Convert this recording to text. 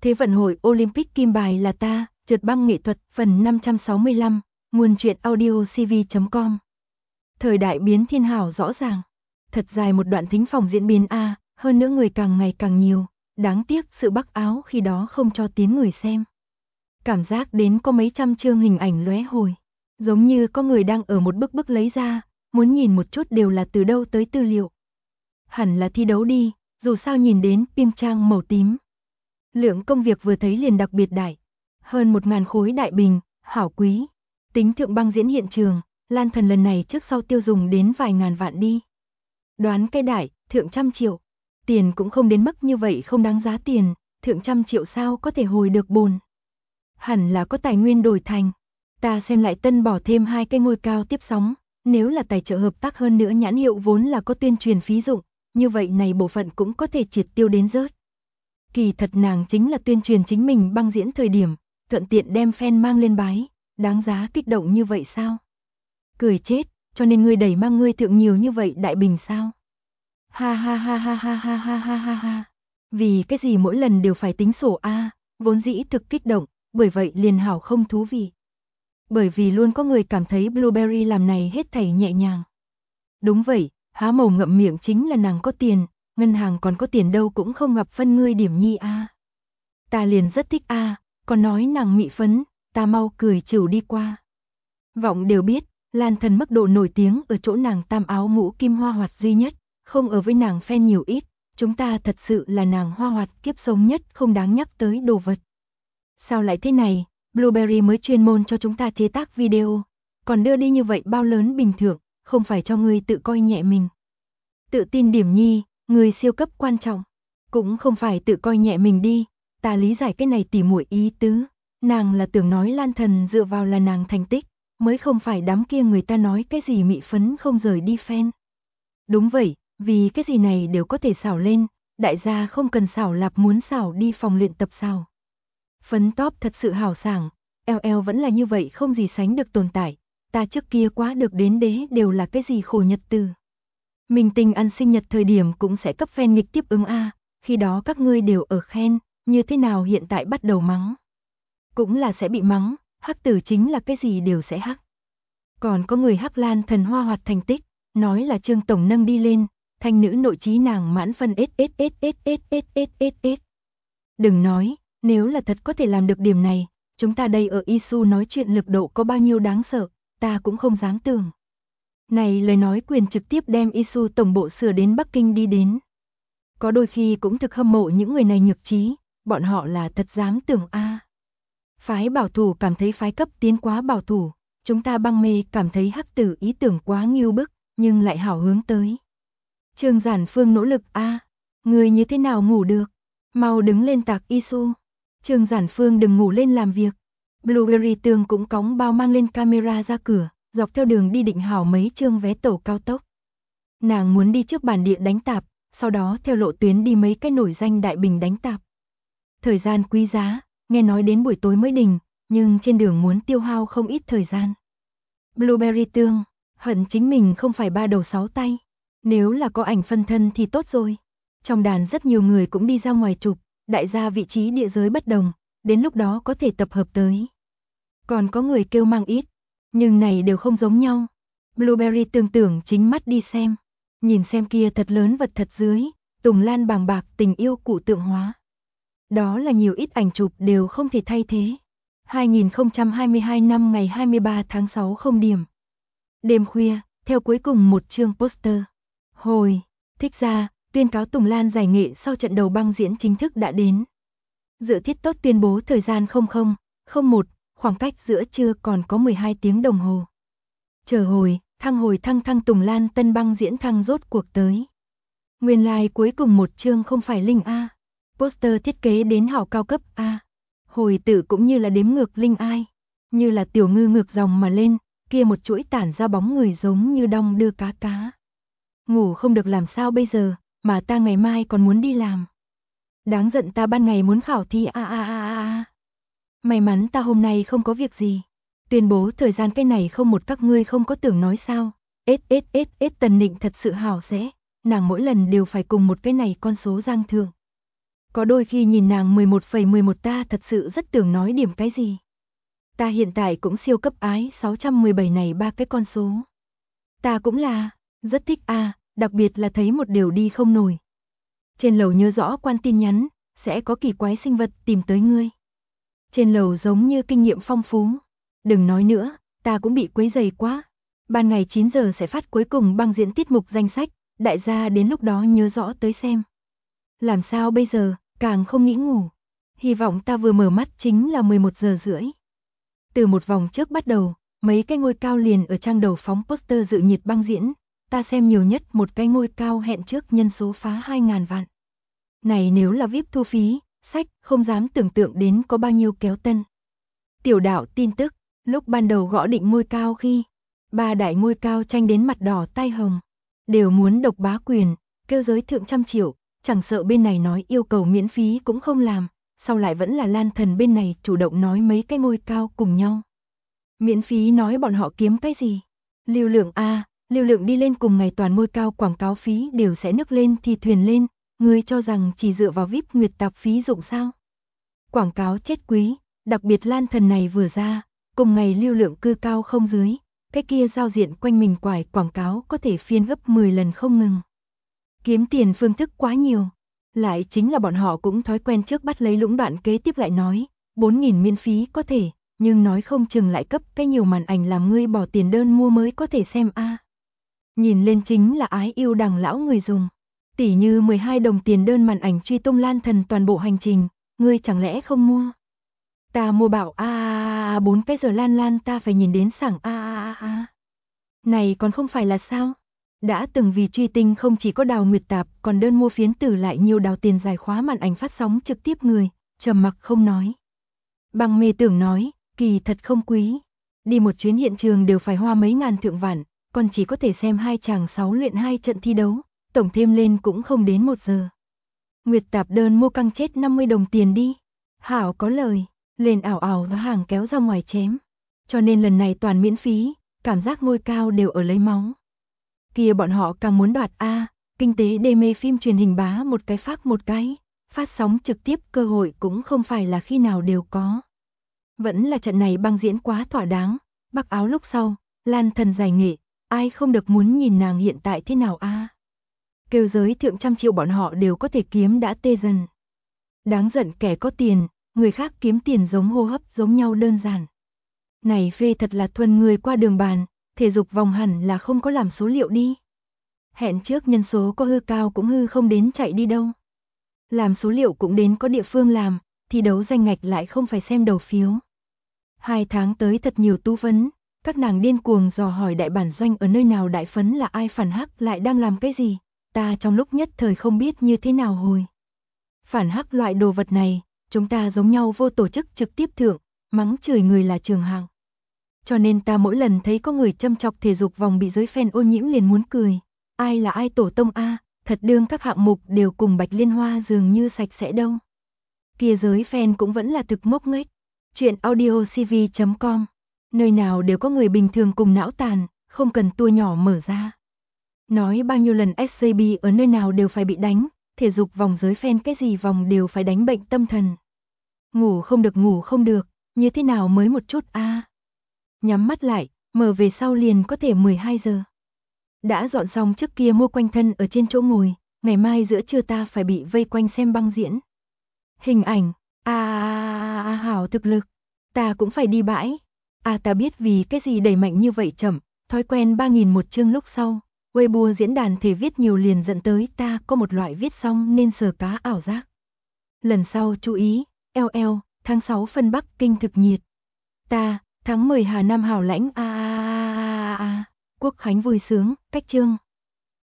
Thế vận hội Olympic kim bài là ta, trượt băng nghệ thuật, phần 565, nguồn truyện audio cv.com. Thời đại biến thiên hảo rõ ràng. Thật dài một đoạn thính phòng diễn biến A, hơn nữa người càng ngày càng nhiều, đáng tiếc sự bắc áo khi đó không cho tiến người xem. Cảm giác đến có mấy trăm chương hình ảnh lóe hồi, giống như có người đang ở một bức lấy ra, muốn nhìn một chút đều là từ đâu tới tư liệu. Hẳn là thi đấu đi, dù sao nhìn đến pim trang màu tím. Lượng công việc vừa thấy liền đặc biệt đại, hơn 1000 khối đại bình, hảo quý. Tính thượng băng diễn hiện trường, Lan Thần lần này trước sau tiêu dùng đến vài ngàn vạn đi. Đoán cái đại, thượng trăm triệu. Tiền cũng không đến mức như vậy không đáng giá tiền, thượng trăm triệu sao có thể hồi được bồn. Hẳn là có tài nguyên đổi thành. Ta xem lại Tân bỏ thêm 2 cái ngôi cao tiếp sóng, nếu là tài trợ hợp tác hơn nữa nhãn hiệu vốn là có tuyên truyền phí dụng, như vậy này bộ phận cũng có thể triệt tiêu đến rớt. Kỳ thật nàng chính là tuyên truyền chính mình băng diễn thời điểm, thuận tiện đem fan mang lên bái, đáng giá kích động như vậy sao? Cười chết, cho nên ngươi đẩy mang ngươi thượng nhiều như vậy đại bình sao? Ha ha ha ha ha ha ha ha ha ha. Vì cái gì mỗi lần đều phải tính sổ A, vốn dĩ thực kích động, bởi vậy liền hảo không thú vị. Bởi vì luôn có người cảm thấy Blueberry làm này hết thảy nhẹ nhàng. Đúng vậy, há mồm ngậm miệng chính là nàng có tiền, ngân hàng còn có tiền đâu cũng không gặp phân ngươi điểm nhi A. Ta liền rất thích A, còn nói nàng mị phấn, ta mau cười chịu đi qua. Vọng đều biết, Lan Thần mức độ nổi tiếng ở chỗ nàng tam áo mũ kim hoa hoạt duy nhất, không ở với nàng fan nhiều ít, chúng ta thật sự là nàng hoa hoạt kiếp sống nhất không đáng nhắc tới đồ vật. Sao lại thế này, Blueberry mới chuyên môn cho chúng ta chế tác video, còn đưa đi như vậy bao lớn bình thường, không phải cho ngươi tự coi nhẹ mình. Tự tin điểm nhi, người siêu cấp quan trọng, cũng không phải tự coi nhẹ mình đi, ta lý giải cái này tỉ muội ý tứ, nàng là tưởng nói Lan Thần dựa vào là nàng thành tích, mới không phải đám kia người ta nói cái gì mị phấn không rời đi fan. Đúng vậy, vì cái gì này đều có thể xảo lên, đại gia không cần xảo lạp muốn xảo đi phòng luyện tập xảo. Phấn top thật sự hào sảng, LL vẫn là như vậy không gì sánh được tồn tại, ta trước kia quá được đến đế đều là cái gì khổ nhật từ. Mình tình ăn sinh nhật thời điểm cũng sẽ cấp fan nghịch tiếp ứng A, khi đó các ngươi đều ở khen, như thế nào hiện tại bắt đầu mắng. Cũng là sẽ bị mắng, hắc tử chính là cái gì đều sẽ hắc. Còn có người hắc Lan Thần hoa hoạt thành tích, nói là Trương Tổng nâng đi lên, thanh nữ nội trí nàng mãn phân SSSSSSSSS. Đừng nói, nếu là thật có thể làm được điểm này, chúng ta đây ở Isu nói chuyện lực độ có bao nhiêu đáng sợ, ta cũng không dám tưởng. Này lời nói quyền trực tiếp đem Isu tổng bộ sửa đến Bắc Kinh đi đến. Có đôi khi cũng thực hâm mộ những người này nhược trí, bọn họ là thật dám tưởng A. Phái bảo thủ cảm thấy phái cấp tiến quá bảo thủ, chúng ta băng mê cảm thấy hắc tử ý tưởng quá nghiêu bức, nhưng lại hảo hướng tới. Trương Giản Phương nỗ lực A, người như thế nào ngủ được, mau đứng lên tạc Isu. Trương Giản Phương đừng ngủ lên làm việc. Blueberry Tường cũng cõng bao mang lên camera ra cửa, dọc theo đường đi định hảo mấy chương vé tàu cao tốc. Nàng muốn đi trước bản địa đánh tạp, sau đó theo lộ tuyến đi mấy cái nổi danh đại bình đánh tạp. Thời gian quý giá, nghe nói đến buổi tối mới đình, nhưng trên đường muốn tiêu hao không ít thời gian. Blueberry Tường, hận chính mình không phải 3 đầu 6 tay. Nếu là có ảnh phân thân thì tốt rồi. Trong đàn rất nhiều người cũng đi ra ngoài chụp, đại gia vị trí địa giới bất đồng, đến lúc đó có thể tập hợp tới. Còn có người kêu mang ít, nhưng này đều không giống nhau. Blueberry Tường tưởng chính mắt đi xem, nhìn xem kia thật lớn vật thật dưới, Tùng Lan bàng bạc tình yêu cụ tượng hóa. Đó là nhiều ít ảnh chụp đều không thể thay thế. 2022 năm ngày 23 tháng 6 không điểm. Đêm khuya, theo cuối cùng một chương poster. Hồi, thích ra, tuyên cáo Tùng Lan giải nghệ sau trận đầu băng diễn chính thức đã đến. Dự thiết tốt tuyên bố thời gian 00:01, khoảng cách giữa trưa còn có 12 tiếng đồng hồ. Chờ hồi, thăng Tùng Lan tân băng diễn thăng rốt cuộc tới. Nguyên lai cuối cùng một chương không phải Linh A. Poster thiết kế đến hảo cao cấp A. Hồi tự cũng như là đếm ngược Linh ai. Như là tiểu ngư ngược dòng mà lên, kia một chuỗi tản ra bóng người giống như đong đưa cá. Ngủ không được làm sao bây giờ, mà ta ngày mai còn muốn đi làm. Đáng giận ta ban ngày muốn khảo thi May mắn ta hôm nay không có việc gì. Tuyên bố thời gian cái này không một các ngươi không có tưởng nói sao. SSSS Tần Nịnh thật sự hảo sẽ, nàng mỗi lần đều phải cùng một cái này con số giang thượng. Có đôi khi nhìn nàng 11,11 ta thật sự rất tưởng nói điểm cái gì. Ta hiện tại cũng siêu cấp ái 617 này ba cái con số. Ta cũng là, rất thích đặc biệt là thấy một điều đi không nổi. Trên lầu nhớ rõ quan tin nhắn, sẽ có kỳ quái sinh vật tìm tới ngươi. Trên lầu giống như kinh nghiệm phong phú. Đừng nói nữa, ta cũng bị quấy rầy quá. Ban ngày 9 giờ sẽ phát cuối cùng băng diễn tiết mục danh sách, đại gia đến lúc đó nhớ rõ tới xem. Làm sao bây giờ, càng không nghĩ ngủ. Hy vọng ta vừa mở mắt chính là 11 giờ rưỡi. Từ một vòng trước bắt đầu, mấy cái ngôi cao liền ở trang đầu phóng poster dự nhiệt băng diễn. Ta xem nhiều nhất một cái ngôi cao hẹn trước nhân số phá 2.000 vạn. Này nếu là VIP thu phí, sách, không dám tưởng tượng đến có bao nhiêu kéo tân. Tiểu đạo tin tức, lúc ban đầu gõ định ngôi cao khi, ba đại ngôi cao tranh đến mặt đỏ tai hồng. Đều muốn độc bá quyền, kêu giới thượng trăm triệu, chẳng sợ bên này nói yêu cầu miễn phí cũng không làm, sau lại vẫn là Lan Thần bên này chủ động nói mấy cái ngôi cao cùng nhau. Miễn phí nói bọn họ kiếm cái gì? Lưu lượng lưu lượng đi lên cùng ngày toàn ngôi cao quảng cáo phí đều sẽ nức lên thì thuyền lên, ngươi cho rằng chỉ dựa vào VIP nguyệt tạp phí dụng sao? Quảng cáo chết quý, đặc biệt Lan Thần này vừa ra, cùng ngày lưu lượng cư cao không dưới, cái kia giao diện quanh mình quải quảng cáo có thể phiên gấp 10 lần không ngừng. Kiếm tiền phương thức quá nhiều, lại chính là bọn họ cũng thói quen trước bắt lấy lũng đoạn kế tiếp lại nói, 4.000 miễn phí có thể, nhưng nói không chừng lại cấp cái nhiều màn ảnh làm ngươi bỏ tiền đơn mua mới có thể xem Nhìn lên chính là ái yêu đằng lão người dùng. Tỷ như 12 đồng tiền đơn màn ảnh truy tung Lan Thần toàn bộ hành trình, ngươi chẳng lẽ không mua? Ta mua bảo 4 cái giờ lan ta phải nhìn đến sảng Này còn không phải là sao? Đã từng vì truy tinh không chỉ có đào nguyệt tạp, còn đơn mua phiến tử lại nhiều đào tiền giải khóa màn ảnh phát sóng trực tiếp người, trầm mặc không nói. Bằng mê tưởng nói, kỳ thật không quý. Đi một chuyến hiện trường đều phải hoa mấy ngàn thượng vạn, còn chỉ có thể xem 2 chàng 6 luyện 2 trận thi đấu, tổng thêm lên cũng không đến 1 giờ. Nguyệt tạp đơn mua căng chết 50 đồng tiền đi. Hảo có lời, lên ảo ảo và hàng kéo ra ngoài chém. Cho nên lần này toàn miễn phí, cảm giác ngôi cao đều ở lấy máu. Kia bọn họ càng muốn đoạt kinh tế đê mê phim truyền hình bá một cái phát một cái, phát sóng trực tiếp cơ hội cũng không phải là khi nào đều có. Vẫn là trận này băng diễn quá thỏa đáng, mặc áo lúc sau, Lan Thần giải nghệ, ai không được muốn nhìn nàng hiện tại thế nào Kêu giới thượng trăm triệu bọn họ đều có thể kiếm đã tê dần. Đáng giận kẻ có tiền, người khác kiếm tiền giống hô hấp giống nhau đơn giản. Này phê thật là thuần người qua đường bàn, thể dục vòng hẳn là không có làm số liệu đi. Hẹn trước nhân số có hư cao cũng hư không đến chạy đi đâu. Làm số liệu cũng đến có địa phương làm, thi đấu danh ngạch lại không phải xem đầu phiếu. 2 tháng tới thật nhiều tú vấn, các nàng điên cuồng dò hỏi đại bản doanh ở nơi nào đại phấn là ai phản hắc lại đang làm cái gì, ta trong lúc nhất thời không biết như thế nào hồi. Phản hắc loại đồ vật này, chúng ta giống nhau vô tổ chức trực tiếp thượng, mắng chửi người là trường hàng. Cho nên ta mỗi lần thấy có người châm chọc thể dục vòng bị giới fan ô nhiễm liền muốn cười. Ai là ai tổ tông thật đương các hạng mục đều cùng Bạch Liên Hoa dường như sạch sẽ đâu. Kia giới fan cũng vẫn là thực ngốc nghếch. Chuyện audiocv.com, nơi nào đều có người bình thường cùng não tàn, không cần tua nhỏ mở ra. Nói bao nhiêu lần SCB ở nơi nào đều phải bị đánh, thể dục vòng giới fan cái gì vòng đều phải đánh bệnh tâm thần. Ngủ không được, như thế nào mới một chút Nhắm mắt lại, mở về sau liền có thể 12 giờ. Đã dọn xong trước kia mua quanh thân ở trên chỗ ngồi, ngày mai giữa trưa ta phải bị vây quanh xem băng diễn. Hình ảnh, hảo thực lực, ta cũng phải đi bãi. Ta biết vì cái gì đẩy mạnh như vậy chậm, thói quen 3.000 một chương lúc sau, Weibo diễn đàn thể viết nhiều liền dẫn tới ta có một loại viết xong nên sờ cá ảo giác. Lần sau chú ý, tháng 6 phân Bắc Kinh thực nhiệt. Tháng 10 Hà Nam hảo lãnh Quốc khánh vui sướng, cách chương.